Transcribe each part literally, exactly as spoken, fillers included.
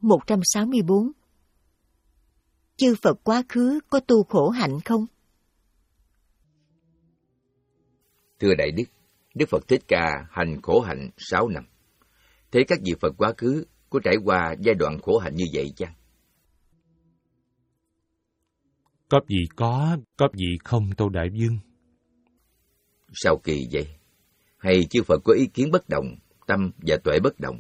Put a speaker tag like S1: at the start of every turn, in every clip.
S1: một trăm sáu mươi bốn. Chư Phật quá khứ có tu khổ hạnh không?
S2: Thưa Đại Đức, Đức Phật Thích Ca hành khổ hạnh sáu năm. Thế các vị Phật quá khứ có trải qua giai đoạn khổ hạnh như vậy chăng?
S3: Có gì có, có gì không, Tâu Đại Vương.
S2: Sao kỳ vậy? Hay chư Phật có ý kiến bất đồng, tâm và tuệ bất đồng?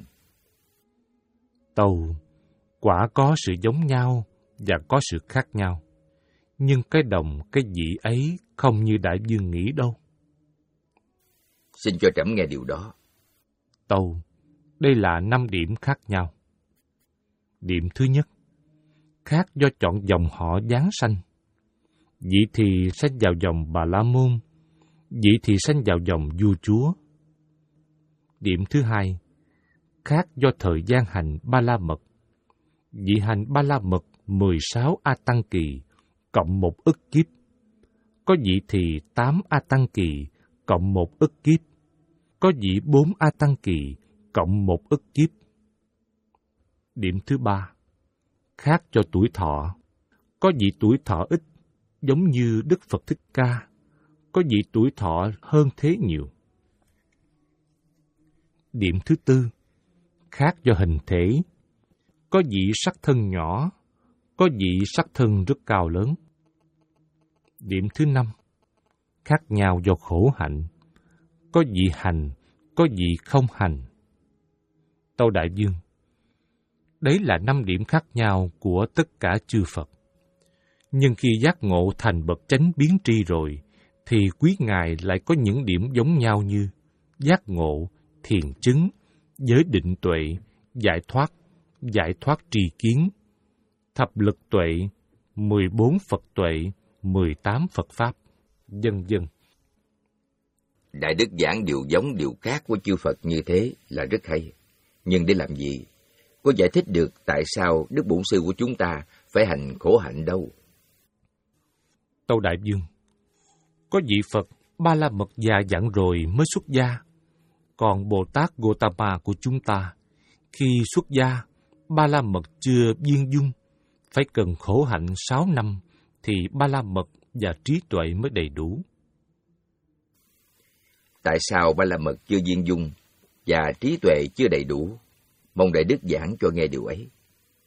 S3: Tâu, quả có sự giống nhau và có sự khác nhau. Nhưng cái đồng, cái dị ấy không như Đại Vương nghĩ đâu.
S2: Xin cho trẫm nghe điều đó.
S3: Tâu, đây là năm điểm khác nhau. Điểm thứ nhất, khác do chọn dòng họ giáng sanh. Vị thì sanh vào dòng Bà La Môn, vị thì sanh vào dòng vua chúa. Điểm thứ hai, khác do thời gian hành Ba La Mật. Vị hành Ba La Mật mười sáu A Tăng Kỳ, cộng một ức kiếp. Có vị thì tám A Tăng Kỳ, cộng một ức kiếp. Có vị bốn A Tăng Kỳ, cộng một ức kiếp. Điểm thứ ba, khác cho tuổi thọ. Có vị tuổi thọ ít, giống như Đức Phật Thích Ca. Có vị tuổi thọ hơn thế nhiều. Điểm thứ tư, khác do hình thể. Có vị sắc thân nhỏ, có vị sắc thân rất cao lớn. Điểm thứ năm, khác nhau do khổ hạnh. Có vị hành, có vị không hành. Tâu Đại Vương, đấy là năm điểm khác nhau của tất cả chư Phật. Nhưng khi giác ngộ thành bậc chánh biến tri rồi, thì quý Ngài lại có những điểm giống nhau như giác ngộ, thiền chứng, giới định tuệ, giải thoát, giải thoát tri kiến, thập lực tuệ, mười bốn Phật tuệ, mười tám Phật Pháp, vân vân.
S2: Đại Đức giảng điều giống điều khác của chư Phật như thế là rất hay. Nhưng để làm gì? Có giải thích được tại sao Đức Bổn Sư của chúng ta phải hành khổ hạnh đâu?
S3: Tâu Đại Vương, có vị Phật Ba La Mật già dặn rồi mới xuất gia. Còn Bồ Tát Gotama của chúng ta, khi xuất gia, Ba La Mật chưa viên dung, phải cần khổ hạnh sáu năm thì Ba La Mật và trí tuệ mới đầy đủ.
S2: Tại sao Ba La Mật chưa viên dung và trí tuệ chưa đầy đủ? Mong Đại Đức giảng cho nghe điều ấy.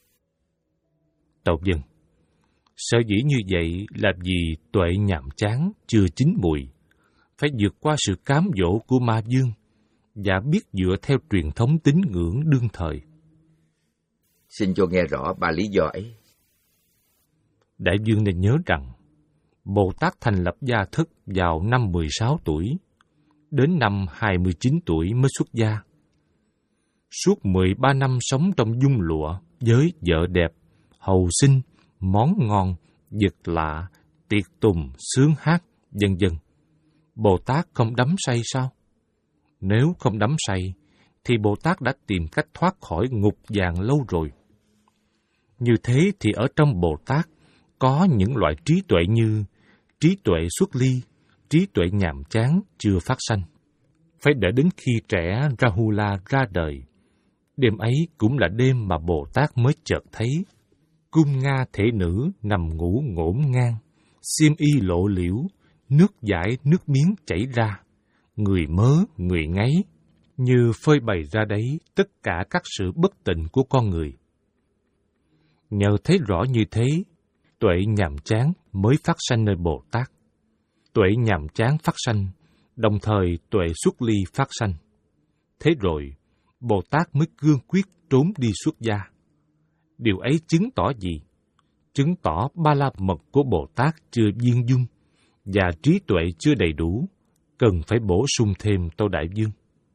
S3: Tâu Vâng, sở dĩ như vậy là vì tuệ nhàm chán chưa chín mùi, phải vượt qua sự cám dỗ của ma vương và biết dựa theo truyền thống tín ngưỡng đương thời.
S2: Xin cho nghe rõ ba lý do ấy.
S3: Đại vương nên nhớ rằng, Bồ Tát thành lập gia thất vào năm mười sáu tuổi, đến năm hai mươi chín tuổi mới xuất gia. Suốt mười ba năm sống trong dung lụa với vợ đẹp, hầu sinh, món ngon, vật lạ, tiệc tùng, sướng hát, vân vân. Bồ Tát không đắm say sao? Nếu không đắm say, thì Bồ Tát đã tìm cách thoát khỏi ngục vàng lâu rồi. Như thế thì ở trong Bồ Tát có những loại trí tuệ như trí tuệ xuất ly, trí tuệ nhàm chán chưa phát sanh. Phải đợi đến khi trẻ Rahula ra đời. Đêm ấy cũng là đêm mà Bồ Tát mới chợt thấy cung Nga thể nữ nằm ngủ ngổn ngang, xiêm y lộ liễu, nước dãi nước miếng chảy ra, người mớ, người ngáy, như phơi bày ra đấy tất cả các sự bất tịnh của con người. Nhờ thấy rõ như thế, tuệ nhàm chán mới phát sanh nơi Bồ Tát. Tuệ nhàm chán phát sanh, đồng thời tuệ xuất ly phát sanh. Thế rồi, Bồ Tát mới cương quyết trốn đi xuất gia. Điều ấy chứng tỏ gì? Chứng tỏ Ba La Mật của Bồ Tát chưa viên dung và trí tuệ chưa đầy đủ, cần phải bổ sung thêm, Tâu Đại Vương.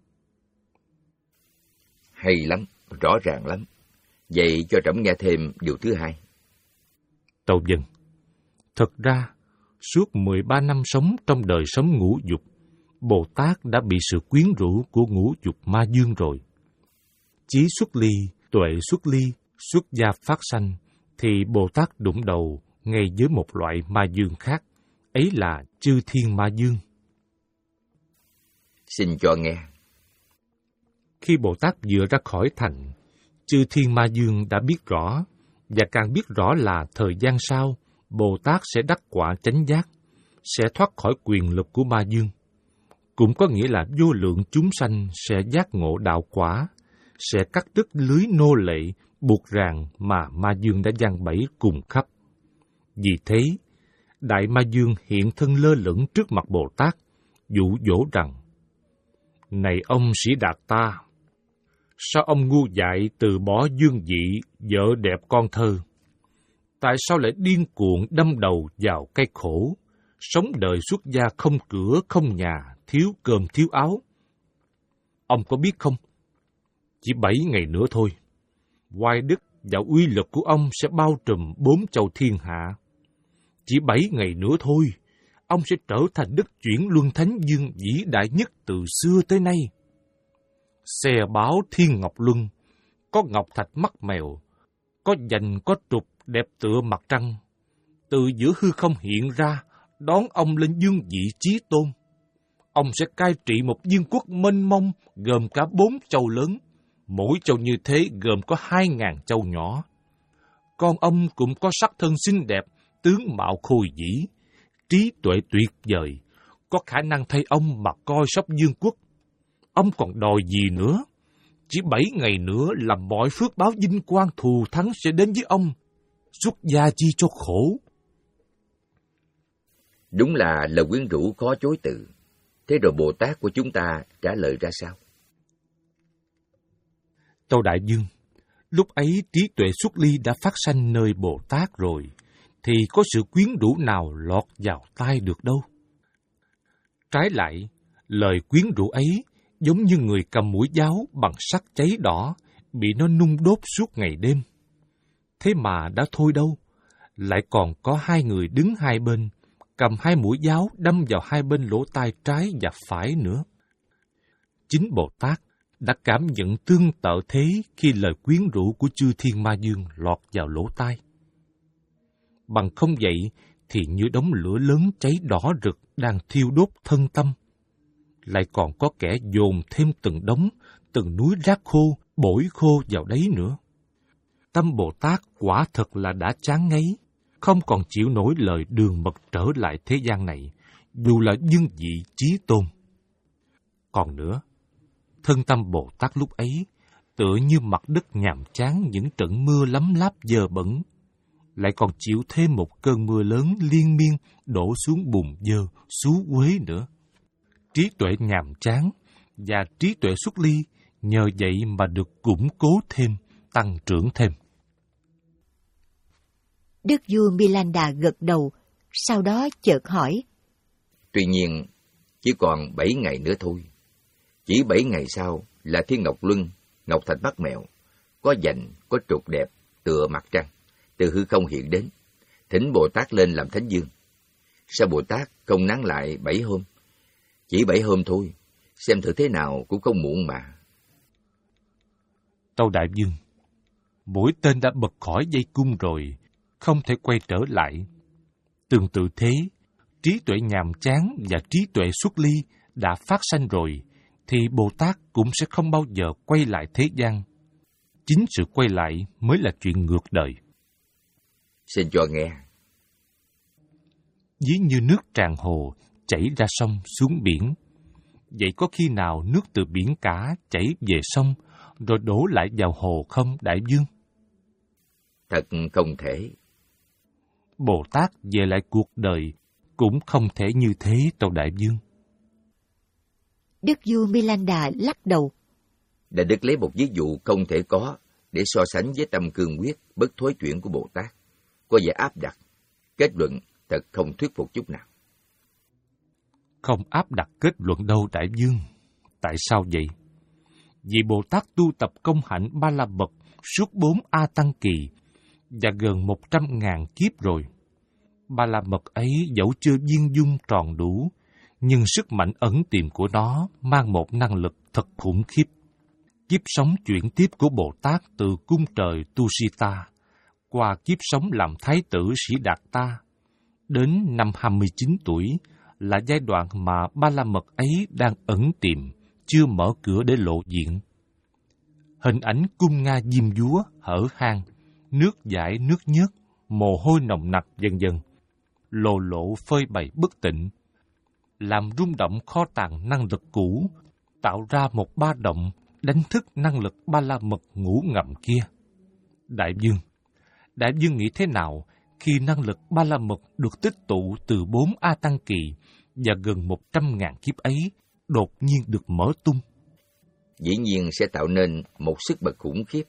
S2: Hay lắm, rõ ràng lắm. Vậy cho trẫm nghe thêm điều thứ hai.
S3: Tâu Vâng, thật ra, suốt mười ba năm sống trong đời sống ngũ dục, Bồ Tát đã bị sự quyến rũ của ngũ dục ma dương rồi. Chí xuất ly, tuệ xuất ly, xuất gia phát sanh, thì Bồ Tát đụng đầu ngay với một loại ma dương khác, ấy là chư thiên ma dương.
S2: Xin cho nghe.
S3: Khi Bồ Tát vừa ra khỏi thành, Chư Thiên Ma Dương đã biết rõ, và càng biết rõ là thời gian sau, Bồ Tát sẽ đắc quả chánh giác, sẽ thoát khỏi quyền lực của Ma Dương. Cũng có nghĩa là vô lượng chúng sanh sẽ giác ngộ đạo quả, sẽ cắt đứt lưới nô lệ, buộc ràng mà Ma Dương đã giăng bẫy cùng khắp. Vì thế, Đại Ma Dương hiện thân lơ lửng trước mặt Bồ Tát, dụ dỗ rằng: Này ông Sĩ Đạt ta, sao ông ngu dại từ bỏ dương vị, vợ đẹp con thơ? Tại sao lại điên cuồng đâm đầu vào cái khổ, sống đời xuất gia không cửa, không nhà, thiếu cơm thiếu áo? Ông có biết không? Chỉ bảy ngày nữa thôi, oai đức và uy lực của ông sẽ bao trùm bốn châu thiên hạ. Chỉ bảy ngày nữa thôi, ông sẽ trở thành đức chuyển luân thánh dương vĩ đại nhất từ xưa tới nay. Xe báo thiên ngọc luân, có ngọc thạch mắt mèo, có vành có trục đẹp tựa mặt trăng, từ giữa hư không hiện ra, đón ông lên dương vị chí tôn. Ông sẽ cai trị một vương quốc mênh mông, gồm cả bốn châu lớn, mỗi châu như thế gồm có hai ngàn châu nhỏ. Con ông cũng có sắc thân xinh đẹp, tướng mạo khôi vĩ, trí tuệ tuyệt vời, có khả năng thay ông mà coi sóc vương quốc. Ông còn đòi gì nữa? Chỉ bảy ngày nữa là mọi phước báo vinh quang thù thắng sẽ đến với ông. Xuất gia chi cho khổ.
S2: Đúng là lời quyến rũ khó chối từ. Thế rồi Bồ Tát của chúng ta trả lời ra sao?
S3: Tâu Đại Dương, lúc ấy trí tuệ xuất ly đã phát sanh nơi Bồ Tát rồi, thì có sự quyến rũ nào lọt vào tai được đâu. Trái lại, lời quyến rũ ấy giống như người cầm mũi giáo bằng sắt cháy đỏ, bị nó nung đốt suốt ngày đêm. Thế mà đã thôi đâu, lại còn có hai người đứng hai bên, cầm hai mũi giáo đâm vào hai bên lỗ tai trái và phải nữa. Chính Bồ Tát đã cảm nhận tương tự thế khi lời quyến rũ của chư Thiên Ma Dương lọt vào lỗ tai. Bằng không vậy thì như đống lửa lớn cháy đỏ rực đang thiêu đốt thân tâm. Lại còn có kẻ dồn thêm từng đống, từng núi rác khô, bổi khô vào đấy nữa. Tâm Bồ Tát quả thật là đã chán ngấy, không còn chịu nổi lời đường mật trở lại thế gian này, dù là dương vị chí tôn. Còn nữa, thân tâm Bồ Tát lúc ấy tựa như mặt đất nhàm chán những trận mưa lấm láp dơ bẩn, lại còn chịu thêm một cơn mưa lớn liên miên đổ xuống bùn dơ, xú uế nữa. Trí tuệ nhàm chán và trí tuệ xuất ly nhờ vậy mà được củng cố thêm, tăng trưởng thêm.
S1: Đức vua Milanda gật đầu, sau đó chợt hỏi:
S2: Tuy nhiên, chỉ còn bảy ngày nữa thôi. Chỉ bảy ngày sau là Thiên Ngọc Luân, Ngọc Thạch Mắt Mèo, có vành, có trục đẹp, tựa mặt trăng, từ hư không hiện đến, thỉnh Bồ Tát lên làm Thánh Dương. Sao Bồ Tát không nán lại bảy hôm? Chỉ bảy hôm thôi, xem thử thế nào cũng không muộn mà.
S3: Tâu Đại Dương, mũi tên đã bật khỏi dây cung rồi, không thể quay trở lại. Tương tự thế, trí tuệ nhàm chán và trí tuệ xuất ly đã phát sanh rồi, thì Bồ Tát cũng sẽ không bao giờ quay lại thế gian. Chính sự quay lại mới là chuyện ngược đời.
S2: Xin cho nghe.
S3: Ví như nước tràn hồ chảy ra sông xuống biển, vậy có khi nào nước từ biển cả chảy về sông rồi đổ lại vào hồ không, Đại Dương?
S2: Thật không thể.
S3: Bồ Tát về lại cuộc đời cũng không thể như thế, Tâu Đại Dương.
S1: Đức vua Milanda lắc đầu.
S2: Đại Đức lấy một ví dụ không thể có để so sánh với tâm cương quyết bất thối chuyển của Bồ Tát, có vẻ áp đặt, kết luận thật không thuyết phục chút nào.
S3: Không áp đặt kết luận đâu, Đại Dương. Tại sao vậy? Vì Bồ Tát tu tập công hạnh Ba La Mật suốt bốn A Tăng Kỳ và gần một trăm ngàn kiếp rồi. Ba La Mật ấy dẫu chưa viên dung tròn đủ, nhưng sức mạnh ẩn tiềm của nó mang một năng lực thật khủng khiếp. Kiếp sống chuyển tiếp của Bồ Tát từ cung trời Tusita qua kiếp sống làm thái tử Sĩ Đạt Ta đến năm hai mươi chín tuổi là giai đoạn mà Ba La Mật ấy đang ẩn tiềm, chưa mở cửa để lộ diện. hình ảnh cung Nga diêm dúa, hở hang, nước dãi nước nhớt, mồ hôi nồng nặc dần dần, lồ lộ phơi bày bất tịnh, làm rung động kho tàng năng lực cũ, tạo ra một ba động đánh thức năng lực ba la mật ngủ ngầm kia. Đại vương, Đại vương nghĩ thế nào khi năng lực ba la mật được tích tụ từ bốn A Tăng Kỳ và gần một trăm ngàn kiếp ấy đột nhiên được mở tung?
S2: Dĩ nhiên sẽ tạo nên một sức bật khủng khiếp.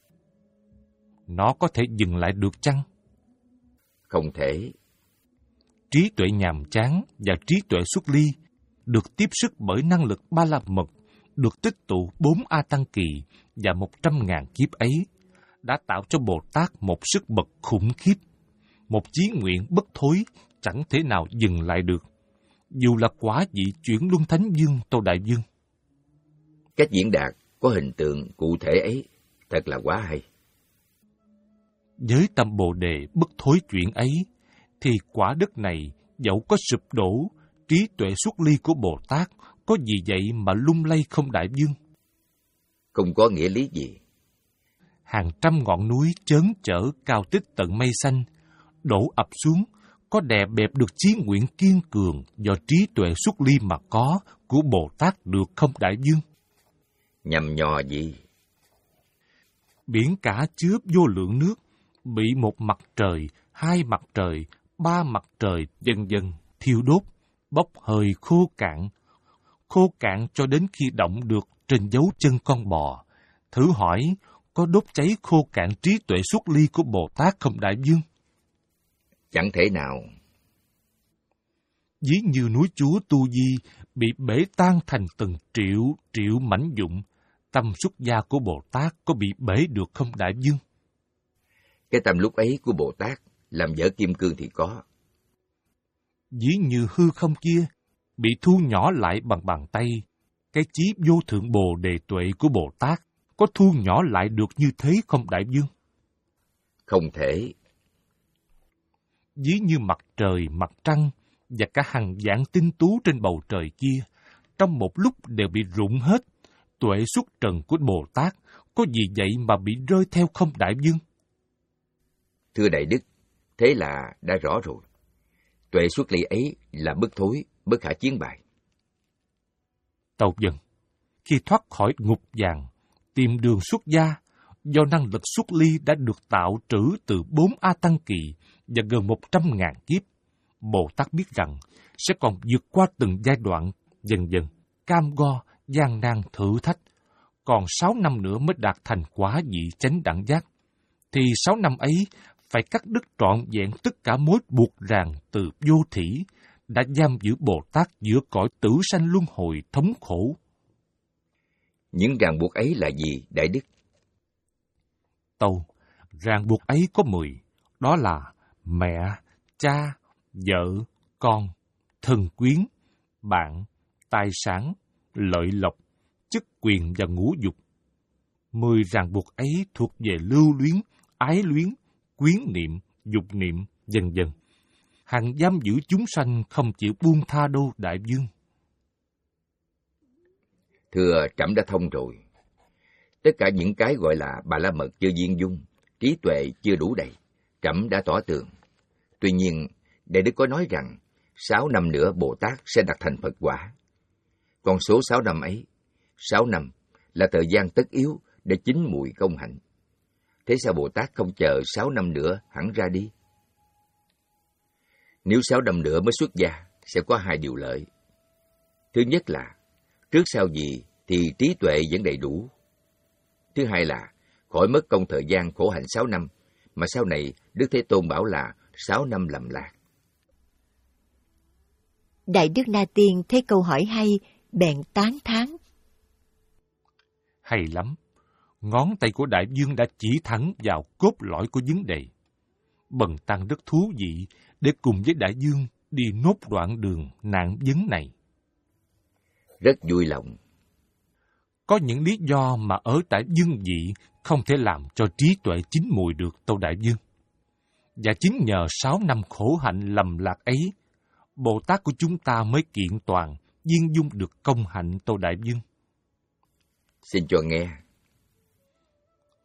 S3: Nó có thể dừng lại được chăng?
S2: Không thể.
S3: Trí tuệ nhàm chán và trí tuệ xuất ly được tiếp sức bởi năng lực ba la mật được tích tụ bốn A Tăng Kỳ và một trăm ngàn kiếp ấy đã tạo cho Bồ Tát một sức bật khủng khiếp, một chí nguyện bất thối chẳng thể nào dừng lại được, dù là quả vị chuyển luân thánh vương Tô Đại Vương.
S2: Cách diễn đạt có hình tượng cụ thể ấy thật là quá hay.
S3: Với tâm Bồ Đề bất thối chuyển ấy, thì quả đất này dẫu có sụp đổ, trí tuệ xuất ly của Bồ Tát có gì vậy mà lung lay không Đại Vương?
S2: Không có nghĩa lý gì.
S3: Hàng trăm ngọn núi chớn chở cao tích tận mây xanh, đổ ập xuống, có đè bẹp được chí nguyện kiên cường do trí tuệ xuất ly mà có của Bồ Tát được không Đại Vương?
S2: Nhằm nhò gì?
S3: Biển cả chứa vô lượng nước, bị một mặt trời, hai mặt trời, ba mặt trời dần dần thiêu đốt, bốc hơi khô cạn, khô cạn cho đến khi động được trên dấu chân con bò. Thử hỏi, có đốt cháy khô cạn trí tuệ xuất ly của Bồ Tát không Đại Vương?
S2: Chẳng thể nào.
S3: Ví như núi Chúa Tu Di bị bể tan thành từng triệu triệu mảnh vụn, tâm xuất gia của Bồ Tát có bị bể được không Đại Vương?
S2: Cái tâm lúc ấy của Bồ Tát làm vỡ kim cương thì có.
S3: Ví như hư không kia bị thu nhỏ lại bằng bàn tay, cái chí vô thượng Bồ Đề tuệ của Bồ Tát có thu nhỏ lại được như thế không Đại Vương?
S2: Không thể.
S3: Ví như mặt trời, mặt trăng và cả hàng vạn tinh tú trên bầu trời kia, trong một lúc đều bị rụng hết, tuệ xuất trần của Bồ Tát có gì vậy mà bị rơi theo không Đại Vương?
S2: Thưa Đại Đức, thế là đã rõ rồi. Tuệ xuất ly ấy là bất thối, bất khả chiến bại.
S3: Tâu Dân, khi thoát khỏi ngục vàng, tìm đường xuất gia, do năng lực xuất ly đã được tạo trữ từ bốn A Tăng Kỳ và gần một trăm ngàn kiếp, Bồ Tát biết rằng sẽ còn vượt qua từng giai đoạn, dần dần, cam go, gian nan thử thách. Còn sáu năm nữa mới đạt thành quả vị chánh đẳng giác. Thì sáu năm ấy phải cắt đứt trọn vẹn tất cả mối buộc ràng từ vô thỉ, đã giam giữ Bồ Tát giữa cõi tử sanh luân hồi thống khổ.
S2: Những ràng buộc ấy là gì, Đại Đức?
S3: Tâu, ràng buộc ấy có mười, đó là mẹ, cha, vợ, con, thân quyến, bạn, tài sản, lợi lộc, chức quyền và ngũ dục. Mười ràng buộc ấy thuộc về lưu luyến, ái luyến, quyến niệm, dục niệm, vân vân. Hằng giam giữ chúng sanh không chịu buông tha đâu Đại Vương.
S2: Thưa, trẫm đã thông rồi. Tất cả những cái gọi là bà la mật chưa viên dung, trí tuệ chưa đủ đầy, trẫm đã tỏ tường. Tuy nhiên, Đại Đức có nói rằng sáu năm nữa Bồ Tát sẽ đạt thành Phật quả. Con số sáu năm ấy, sáu năm là thời gian tất yếu để chín mùi công hạnh. Thế sao Bồ Tát không chờ sáu năm nữa hẳn ra đi? Nếu sáu năm nữa mới xuất gia, sẽ có hai điều lợi. Thứ nhất là, trước sau gì thì trí tuệ vẫn đầy đủ. Thứ hai là, khỏi mất công thời gian khổ hạnh sáu năm, mà sau này Đức Thế Tôn bảo là sáu năm lầm lạc.
S1: Đại Đức Na Tiên thấy câu hỏi hay, bèn tán thán.
S3: Hay lắm. Ngón tay của Đại Vương đã chỉ thẳng vào cốt lõi của vấn đề. Bần tăng rất thú vị để cùng với Đại Vương đi nốt đoạn đường nạn vấn này.
S2: Rất vui lòng.
S3: Có những lý do mà ở tại dương vị không thể làm cho trí tuệ chín mùi được Tâu Đại Vương. Và chính nhờ sáu năm khổ hạnh lầm lạc ấy, Bồ Tát của chúng ta mới kiện toàn, viên dung được công hạnh Tâu Đại Vương.
S2: Xin cho nghe.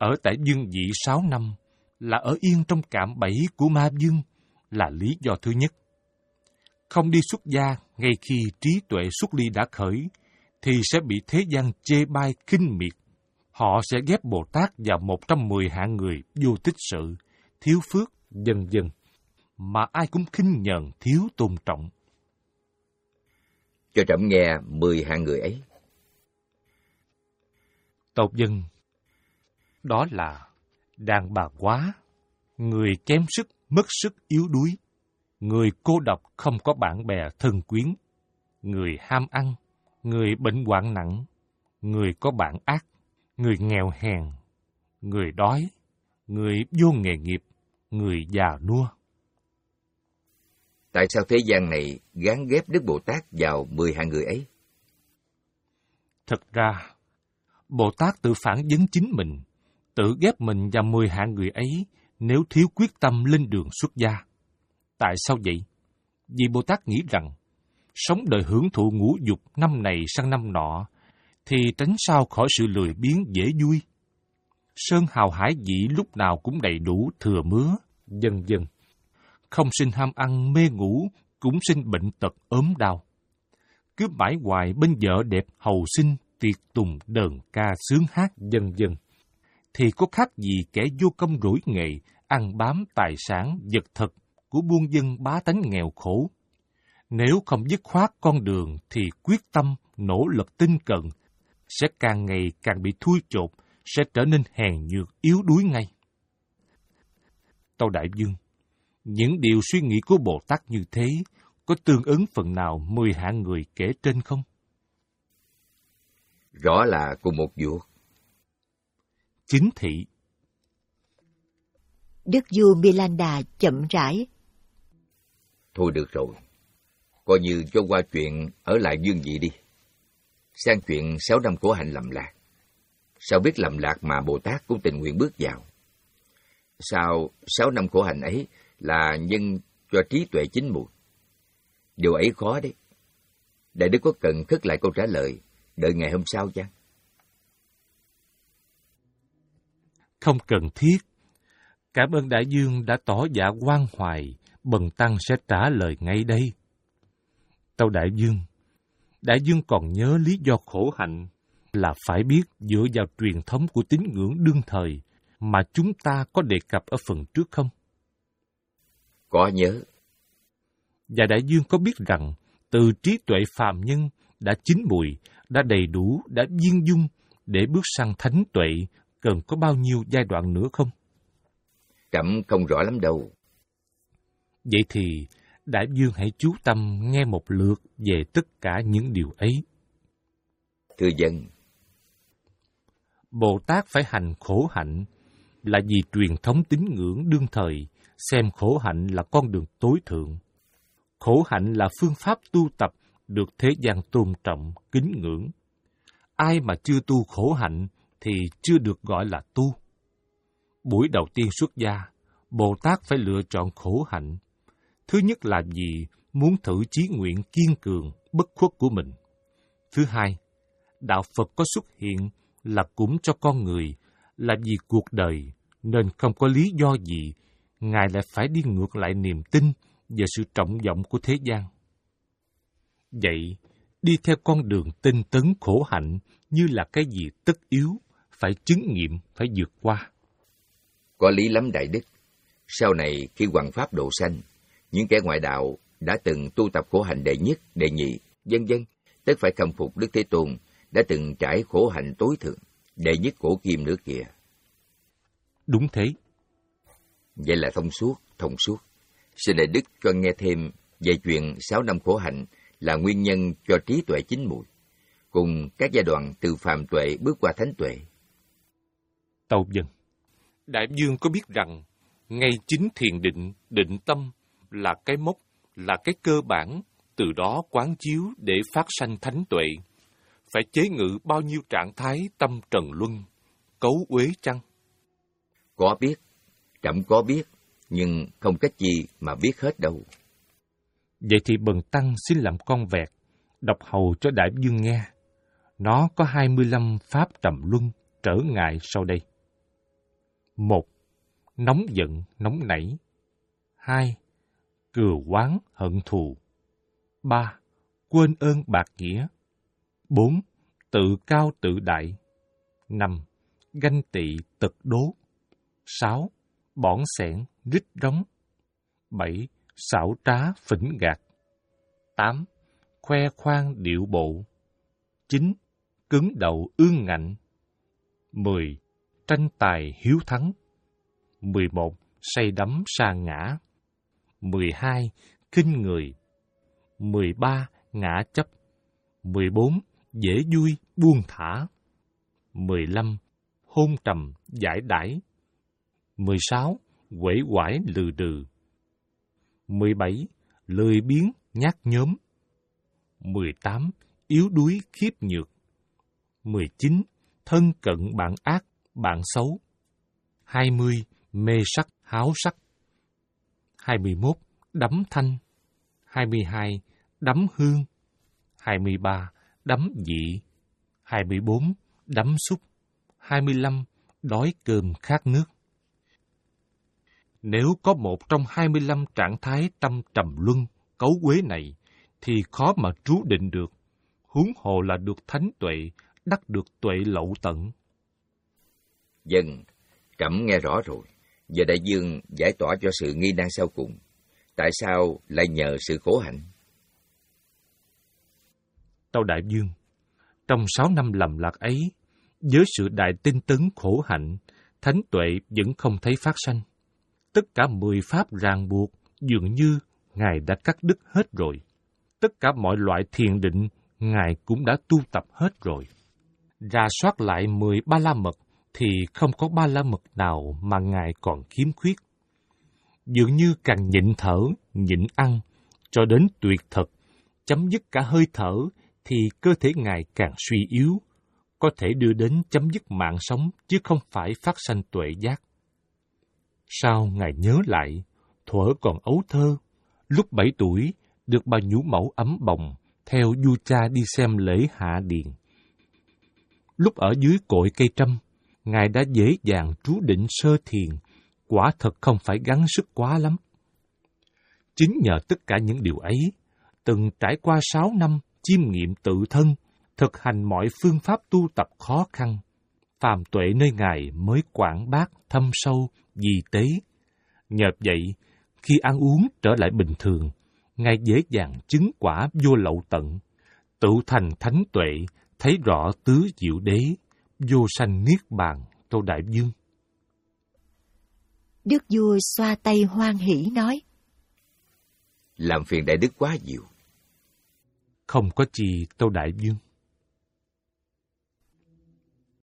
S3: ở tại dương vị sáu năm là ở yên trong cạm bẫy của ma vương là lý do thứ nhất. Không đi xuất gia ngay khi trí tuệ xuất ly đã khởi, thì sẽ bị thế gian chê bai khinh miệt. Họ sẽ ghép Bồ Tát vào một trong mười hạng người vô tích sự, thiếu phước, vân vân, mà ai cũng khinh nhờn thiếu tôn trọng.
S2: Cho trẫm nghe mười hạng người ấy.
S3: Tộc dân, đó là đàn bà quá, người kém sức, mất sức, yếu đuối, người cô độc không có bạn bè thân quyến, người ham ăn, người bệnh hoạn nặng, người có bạn ác, người nghèo hèn, người đói, người vô nghề nghiệp, người già nua.
S2: Tại sao thế gian này gán ghép Đức Bồ Tát vào mười hạng người ấy?
S3: Thật ra, Bồ Tát tự phản vấn chính mình, tự ghép mình vào mười hạng người ấy nếu thiếu quyết tâm lên đường xuất gia. Tại sao vậy? Vì Bồ Tát nghĩ rằng, sống đời hưởng thụ ngũ dục năm này sang năm nọ, thì tránh sao khỏi sự lười biếng dễ vui. Sơn hào hải vị lúc nào cũng đầy đủ thừa mứa, vân vân. Không sinh ham ăn mê ngủ, cũng sinh bệnh tật ốm đau. Cứ mãi hoài bên vợ đẹp hầu sinh, tiệc tùng đờn ca sướng hát, vân vân. Thì có khác gì kẻ vô công rỗi nghề, ăn bám tài sản, vật thực của buôn dân bá tánh nghèo khổ. Nếu không dứt khoát con đường thì quyết tâm, nỗ lực tinh cận, sẽ càng ngày càng bị thui chột, sẽ trở nên hèn nhược, yếu đuối ngay. Tâu Đại Vương, những điều suy nghĩ của Bồ Tát như thế có tương ứng phần nào mười hạng người kể trên không?
S2: Rõ là cùng một việc.
S3: Chính thị.
S1: Đức vua Milanda chậm rãi.
S2: Thôi được rồi, coi như cho qua chuyện ở lại dương vị đi. Sang chuyện sáu năm khổ hạnh lầm lạc. Sao biết lầm lạc mà Bồ Tát cũng tình nguyện bước vào? Sao sáu năm khổ hạnh ấy là nhân cho trí tuệ chín mùi? Điều ấy khó đấy. Đại đức có cần khất lại câu trả lời, đợi ngày hôm sau chăng?
S3: Không cần thiết. Cảm ơn Đại Dương đã tỏ dạ quan hoài, bần tăng sẽ trả lời ngay đây. Tâu Đại Dương, Đại Dương còn nhớ lý do khổ hạnh là phải biết dựa vào truyền thống của tín ngưỡng đương thời mà chúng ta có đề cập ở phần trước không?
S2: Có nhớ.
S3: Và Đại Dương có biết rằng từ trí tuệ phàm nhân đã chín mùi, đã đầy đủ, đã viên dung để bước sang thánh tuệ cần có bao nhiêu giai đoạn nữa không?
S2: Trẫm không rõ lắm đâu.
S3: Vậy thì Đại Dương hãy chú tâm nghe một lượt về tất cả những điều ấy.
S2: Thưa dân.
S3: Bồ Tát phải hành khổ hạnh là vì truyền thống tín ngưỡng đương thời xem khổ hạnh là con đường tối thượng. Khổ hạnh là phương pháp tu tập được thế gian tôn trọng, kính ngưỡng. Ai mà chưa tu khổ hạnh thì chưa được gọi là tu. Buổi đầu tiên xuất gia, Bồ Tát phải lựa chọn khổ hạnh. Thứ nhất là vì muốn thử chí nguyện kiên cường, bất khuất của mình. Thứ hai, Đạo Phật có xuất hiện là cũng cho con người, là vì cuộc đời, nên không có lý do gì Ngài lại phải đi ngược lại niềm tin và sự trọng vọng của thế gian. Vậy, đi theo con đường tinh tấn khổ hạnh như là cái gì tất yếu, phải chứng nghiệm, phải vượt qua.
S2: Có lý lắm Đại Đức. Sau này khi hoằng pháp độ sanh, những kẻ ngoại đạo đã từng tu tập khổ hạnh đệ nhất, đệ nhị, vân vân, tất phải khâm phục Đức Thế Tôn đã từng trải khổ hạnh tối thượng, đệ nhất cổ kim nữa kìa.
S3: Đúng thế.
S2: Vậy là thông suốt, thông suốt. Xin Đại Đức cho nghe thêm về chuyện sáu năm khổ hạnh là nguyên nhân cho trí tuệ chín mùi, cùng các giai đoạn từ phàm tuệ bước qua thánh tuệ.
S3: Tâu dân, Đại Dương có biết rằng ngay chính thiền định, định tâm là cái mốc, là cái cơ bản, từ đó quán chiếu để phát sanh thánh tuệ. Phải chế ngự bao nhiêu trạng thái tâm trần luân, cấu uế chăng?
S2: Có biết, trẫm có biết, nhưng không cách gì mà biết hết đâu.
S3: Vậy thì bần tăng xin làm con vẹt, đọc hầu cho Đại Dương nghe. Nó có hai mươi lăm pháp trầm luân trở ngại sau đây. Một, nóng giận, nóng nảy. Hai, cừu oán, hận thù. Ba, quên ơn bạc nghĩa. Bốn, tự cao tự đại. Năm, ganh tị tật đố. Sáu, bỏn xẻn, rít rống. Bảy, xảo trá phỉnh gạt. Tám, khoe khoang điệu bộ. Chín, cứng đầu ương ngạnh. Mười, tranh tài hiếu thắng. Mười một, say đắm sa ngã. Mười hai, khinh người. Mười ba, ngã chấp. Mười bốn, dễ vui buông thả. Mười lăm, hôn trầm giải đãi. Mười sáu, uể oải lừ đừ. Mười bảy, lười biếng nhát nhớm. Mười tám, yếu đuối khiếp nhược. Mười chín, thân cận bạn ác, bạn xấu. Hai mươi, mê sắc háo sắc. Hai mươi mốt, đắm thanh. Hai mươi hai, đắm hương. Hai mươi ba, đắm vị. Hai mươi bốn, đắm xúc. Hai mươi lăm, đói cơm khát nước. Nếu có một trong hai mươi lăm trạng thái tâm trầm luân, cấu uế này, thì khó mà trú định được, huống hồ là được thánh tuệ, đắc được tuệ lậu tận.
S2: Dân, trẫm nghe rõ rồi. Giờ đại dương giải tỏa cho sự nghi nan sau cùng. Tại sao lại nhờ sự khổ hạnh?
S3: Tâu đại vương, trong sáu năm lầm lạc ấy, với sự đại tinh tấn khổ hạnh, thánh tuệ vẫn không thấy phát sanh. Tất cả mười pháp ràng buộc dường như Ngài đã cắt đứt hết rồi. Tất cả mọi loại thiền định Ngài cũng đã tu tập hết rồi. Rà soát lại mười ba la mật thì không có ba la mật nào mà Ngài còn khiếm khuyết. Dường như càng nhịn thở, nhịn ăn, cho đến tuyệt thực, chấm dứt cả hơi thở, thì cơ thể Ngài càng suy yếu, có thể đưa đến chấm dứt mạng sống chứ không phải phát sanh tuệ giác. Sao Ngài nhớ lại, thuở còn ấu thơ, lúc bảy tuổi, được bà nhũ mẫu ấm bồng, theo vua cha đi xem lễ hạ điền. Lúc ở dưới cội cây trâm, Ngài đã dễ dàng trú định sơ thiền, quả thật không phải gắng sức quá lắm. Chính nhờ tất cả những điều ấy, từng trải qua sáu năm chiêm nghiệm tự thân, thực hành mọi phương pháp tu tập khó khăn, phàm tuệ nơi Ngài mới quảng bác thâm sâu, di tế. Nhờ vậy, khi ăn uống trở lại bình thường, Ngài dễ dàng chứng quả vô lậu tận, tự thành thánh tuệ, thấy rõ tứ diệu đế, vô sanh niết bàn. Tâu đại vương.
S1: Đức vua xoa tay hoan hỉ nói:
S2: Làm phiền đại đức quá nhiều.
S3: Không có chi, tâu đại vương.